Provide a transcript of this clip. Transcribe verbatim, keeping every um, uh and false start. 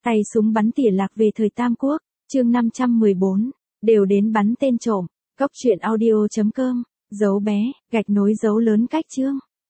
Tay súng bắn tỉa lạc về thời Tam Quốc, chương năm trăm mười bốn, đều đến bắn tên trộm. Cốc truyện audio chấm com, dấu bé, gạch nối dấu lớn cách chương.